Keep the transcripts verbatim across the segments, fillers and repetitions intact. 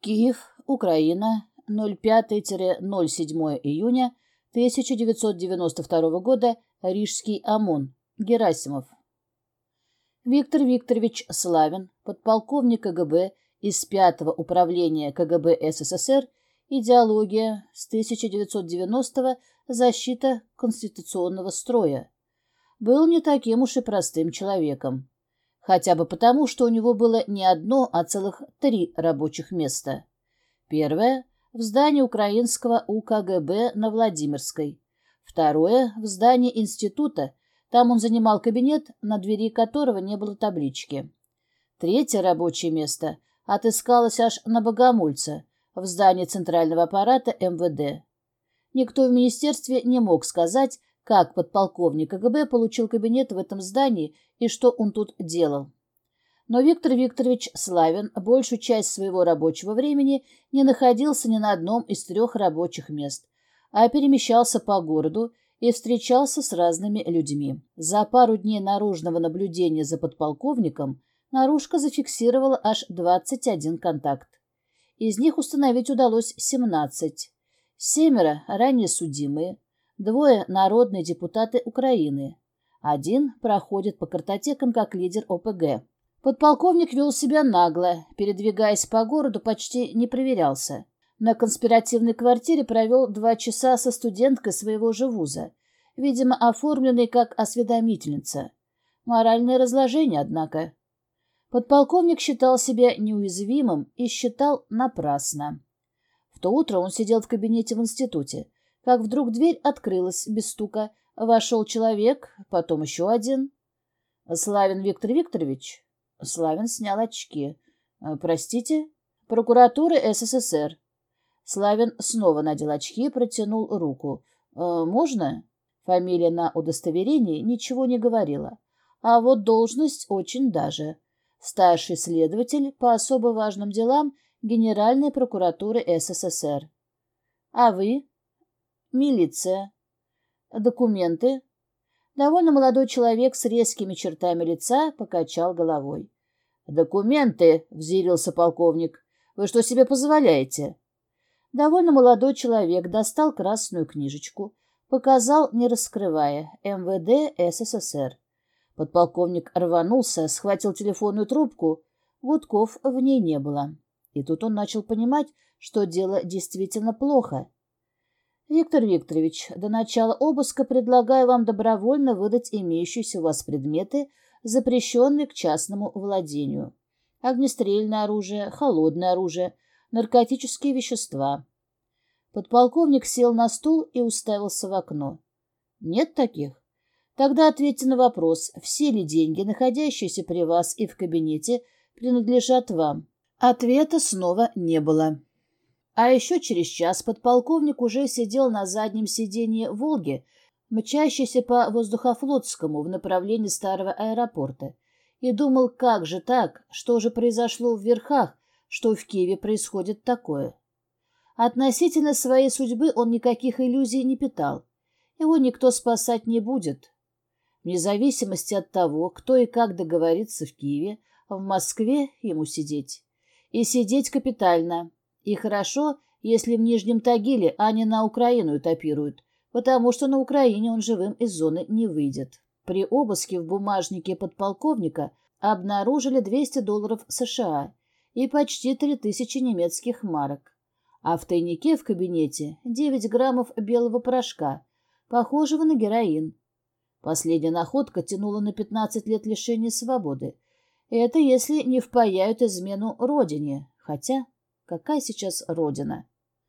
Киев, Украина, ноль пятое — ноль седьмое июня тысяча девятьсот девяносто второго года, Рижский ОМОН, Герасимов. Виктор Викторович Славин, подполковник КГБ из пятого управления КГБ СССР, идеология с тысяча девятьсот девяностого, защита конституционного строя, был не таким уж и простым человеком. Хотя бы потому, что у него было не одно, а целых три рабочих места. Первое – в здании украинского УКГБ на Владимирской. Второе – в здании института, там он занимал кабинет, на двери которого не было таблички. Третье рабочее место отыскалось аж на Богомольце, в здании центрального аппарата эм вэ дэ. Никто в министерстве не мог сказать, как подполковник КГБ получил кабинет в этом здании и что он тут делал. Но Виктор Викторович Славин большую часть своего рабочего времени не находился ни на одном из трех рабочих мест, а перемещался по городу и встречался с разными людьми. За пару дней наружного наблюдения за подполковником наружка зафиксировала аж двадцать один контакт. Из них установить удалось семнадцать. Семеро ранее судимые, двое народные депутаты Украины, один проходит по картотекам как лидер о пэ гэ. Подполковник вел себя нагло, передвигаясь по городу, почти не проверялся. На конспиративной квартире провел два часа со студенткой своего же вуза, видимо, оформленной как осведомительница. Моральное разложение, однако. Подполковник считал себя неуязвимым и считал напрасно. В то утро он сидел в кабинете в институте, как вдруг дверь открылась без стука. Вошел человек, потом еще один. «Славин Виктор Викторович?» Славин снял очки. «Простите?» «Прокуратура эс эс эс эр». Славин снова надел очки и протянул руку. «Можно?» Фамилия на удостоверении ничего не говорила. А вот должность очень даже. Старший следователь по особо важным делам Генеральной прокуратуры эс эс эс эр. «А вы?» «Милиция». «Документы?» Довольно молодой человек с резкими чертами лица покачал головой. «Документы!» — взъярился полковник. «Вы что себе позволяете?» Довольно молодой человек достал красную книжечку, показал, не раскрывая, эм вэ дэ эс эс эс эр. Подполковник рванулся, схватил телефонную трубку. Гудков в ней не было. И тут он начал понимать, что дело действительно плохо. «Виктор Викторович, до начала обыска предлагаю вам добровольно выдать имеющиеся у вас предметы, запрещенные к частному владению. Огнестрельное оружие, холодное оружие, наркотические вещества». Подполковник сел на стул и уставился в окно. «Нет таких? Тогда ответьте на вопрос, все ли деньги, находящиеся при вас и в кабинете, принадлежат вам?» Ответа снова не было. А еще через час подполковник уже сидел на заднем сиденье «Волги», мчащейся по Воздухофлотскому в направлении старого аэропорта, и думал, как же так, что же произошло в верхах, что в Киеве происходит такое. Относительно своей судьбы он никаких иллюзий не питал. Его никто спасать не будет. Вне зависимости от того, кто и как договорится в Киеве, в Москве ему сидеть. И сидеть капитально. И хорошо, если в Нижнем Тагиле, а не на Украину этапируют, потому что на Украине он живым из зоны не выйдет. При обыске в бумажнике подполковника обнаружили двести долларов США и почти три тысячи немецких марок. А в тайнике в кабинете девять граммов белого порошка, похожего на героин. Последняя находка тянула на пятнадцать лет лишения свободы. Это если не впаяют измену родине, хотя... Какая сейчас родина?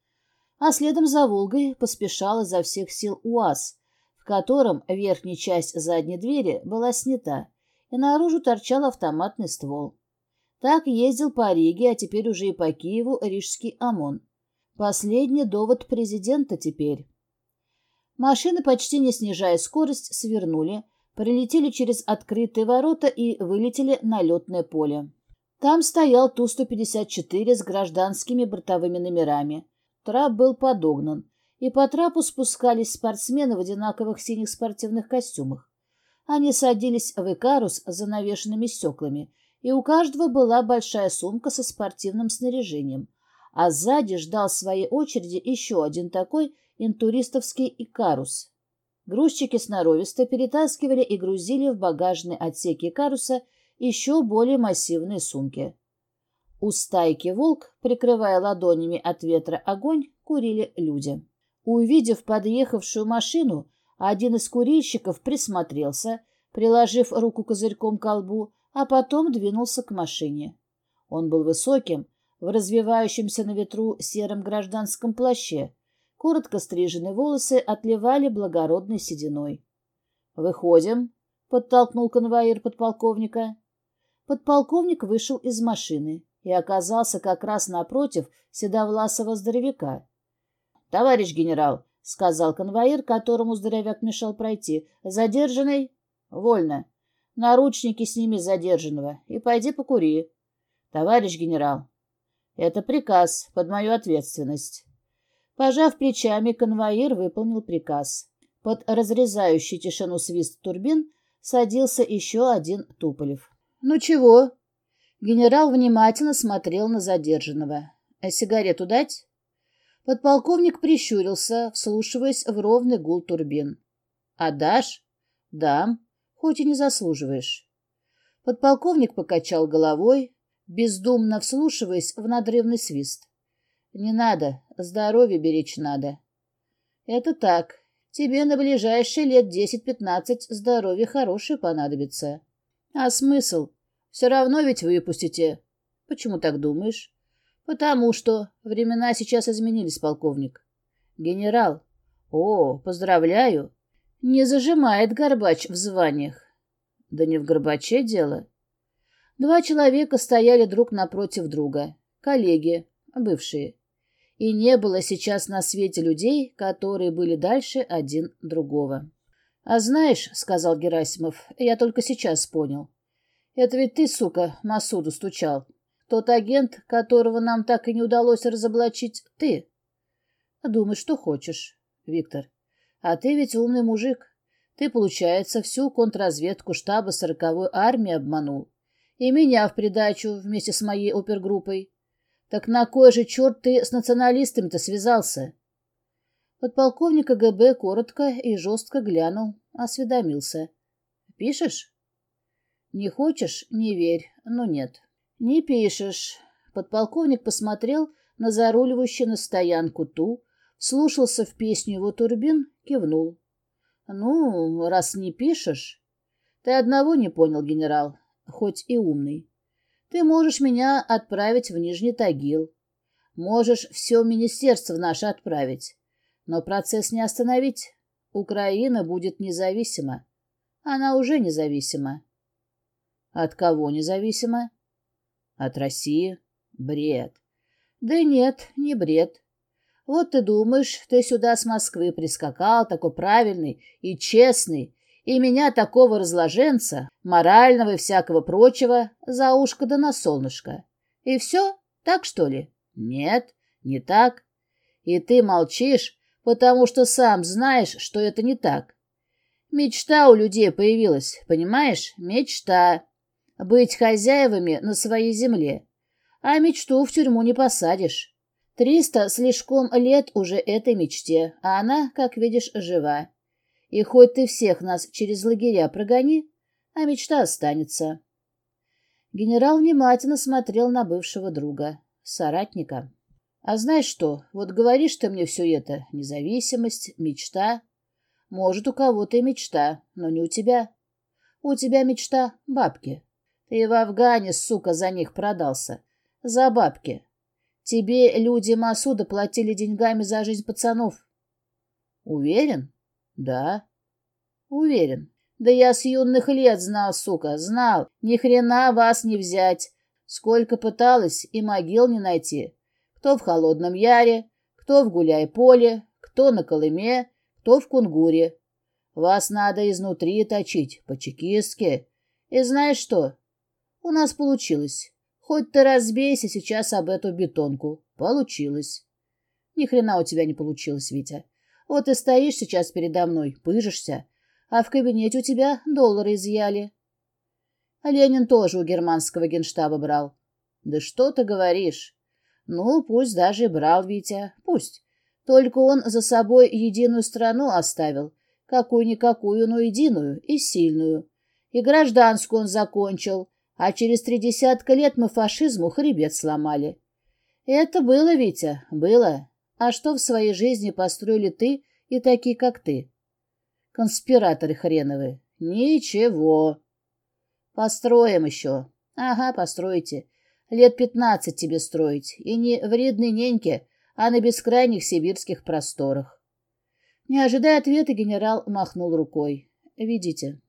А следом за «Волгой» поспешал изо всех сил УАЗ, в котором верхняя часть задней двери была снята, и наружу торчал автоматный ствол. Так ездил по Риге, а теперь уже и по Киеву Рижский ОМОН. Последний довод президента теперь. Машины, почти не снижая скорость, свернули, пролетели через открытые ворота и вылетели на летное поле. Там стоял Ту сто пятьдесят четыре с гражданскими бортовыми номерами. Трап был подогнан, и по трапу спускались спортсмены в одинаковых синих спортивных костюмах. Они садились в Икарус с занавешенными стеклами, и у каждого была большая сумка со спортивным снаряжением, а сзади ждал в своей очереди еще один такой интуристовский Икарус. Грузчики сноровисто перетаскивали и грузили в багажные отсеки Икаруса еще более массивные сумки. У стайки «Волк», прикрывая ладонями от ветра огонь, курили люди. Увидев подъехавшую машину, один из курильщиков присмотрелся, приложив руку козырьком к колбу, а потом двинулся к машине. Он был высоким, в развивающемся на ветру сером гражданском плаще. Коротко стриженные волосы отливали благородной сединой. «Выходим», — подтолкнул конвоир подполковника. Подполковник вышел из машины и оказался как раз напротив седовласого здоровяка. «Товарищ генерал», — сказал конвоир, которому здоровяк мешал пройти, — «задержанный?» «Вольно. Наручники сними с задержанного и пойди покури». «Товарищ генерал». «Это приказ под мою ответственность». Пожав плечами, конвоир выполнил приказ. Под разрезающий тишину свист турбин садился еще один Туполев. «Ну чего?» Генерал внимательно смотрел на задержанного. «А сигарету дать?» Подполковник прищурился, вслушиваясь в ровный гул турбин. «Отдашь?» «Дам, хоть и не заслуживаешь». Подполковник покачал головой, бездумно вслушиваясь в надрывный свист. «Не надо, здоровье беречь надо». «Это так. Тебе на ближайшие лет десять-пятнадцать здоровье хорошее понадобится». «А смысл? Все равно ведь выпустите». «Почему так думаешь?» «Потому что времена сейчас изменились, полковник». «Генерал». «О, поздравляю». «Не зажимает Горбач в званиях». «Да не в Горбаче дело». Два человека стояли друг напротив друга. Коллеги, бывшие. И не было сейчас на свете людей, которые были дальше один другого. «А знаешь, — сказал Герасимов, — я только сейчас понял. Это ведь ты, сука, Масуду стучал. Тот агент, которого нам так и не удалось разоблачить, ты. Думай, что хочешь, Виктор. А ты ведь умный мужик. Ты, получается, всю контрразведку штаба сороковой армии обманул. И меня в придачу вместе с моей опергруппой. Так на кой же черт ты с националистами-то связался?» Подполковник КГБ коротко и жестко глянул, осведомился. «Пишешь?» «Не хочешь? Не верь. Ну нет». «Не пишешь». Подполковник посмотрел на заруливающую на стоянку Ту, вслушался в песню его турбин, кивнул. «Ну, раз не пишешь...» «Ты одного не понял, генерал, хоть и умный. Ты можешь меня отправить в Нижний Тагил. Можешь все министерство наше отправить. Но процесс не остановить. Украина будет независима. Она уже независима». «От кого независима?» «От России. Бред». «Да нет, не бред. Вот ты думаешь, ты сюда с Москвы прискакал, такой правильный и честный, и меня, такого разложенца, морального и всякого прочего, за ушко да на солнышко. И все? Так, что ли? Нет, не так. И ты молчишь, потому что сам знаешь, что это не так. Мечта у людей появилась, понимаешь? Мечта. Быть хозяевами на своей земле. А мечту в тюрьму не посадишь. Триста слишком лет уже этой мечте, а она, как видишь, жива. И хоть ты всех нас через лагеря прогони, а мечта останется». Генерал внимательно смотрел на бывшего друга, соратника. «А знаешь что, вот говоришь ты мне все это, независимость, мечта. Может, у кого-то и мечта, но не у тебя. У тебя мечта — бабки. Ты в Афгане, сука, за них продался. За бабки. Тебе люди Масуда платили деньгами за жизнь пацанов». «Уверен?» «Да». «Уверен. Да я с юных лет знал, сука, знал. Ни хрена вас не взять. Сколько пыталась, и могил не найти. Кто в Холодном Яре, кто в Гуляй-Поле, кто на Колыме, кто в Кунгуре. Вас надо изнутри точить, по-чекистски. И знаешь что? У нас получилось. Хоть ты разбейся сейчас об эту бетонку. Получилось». «Ни хрена у тебя не получилось, Витя. Вот и стоишь сейчас передо мной, пыжишься, а в кабинете у тебя доллары изъяли». Ленин тоже у германского генштаба брал. «Да что ты говоришь? Ну, пусть даже и брал Витя, пусть. Только он за собой единую страну оставил, какую-никакую, но единую и сильную. И гражданскую он закончил, а через три десятка лет мы фашизму хребет сломали. Это было, Витя, было. А что в своей жизни построили ты и такие, как ты? Конспираторы хреновы. Ничего. Построим еще. Ага, постройте. Лет пятнадцать тебе строить. И не в Ридной неньке, а на бескрайних сибирских просторах. Не ожидая ответа, генерал махнул рукой. Видите.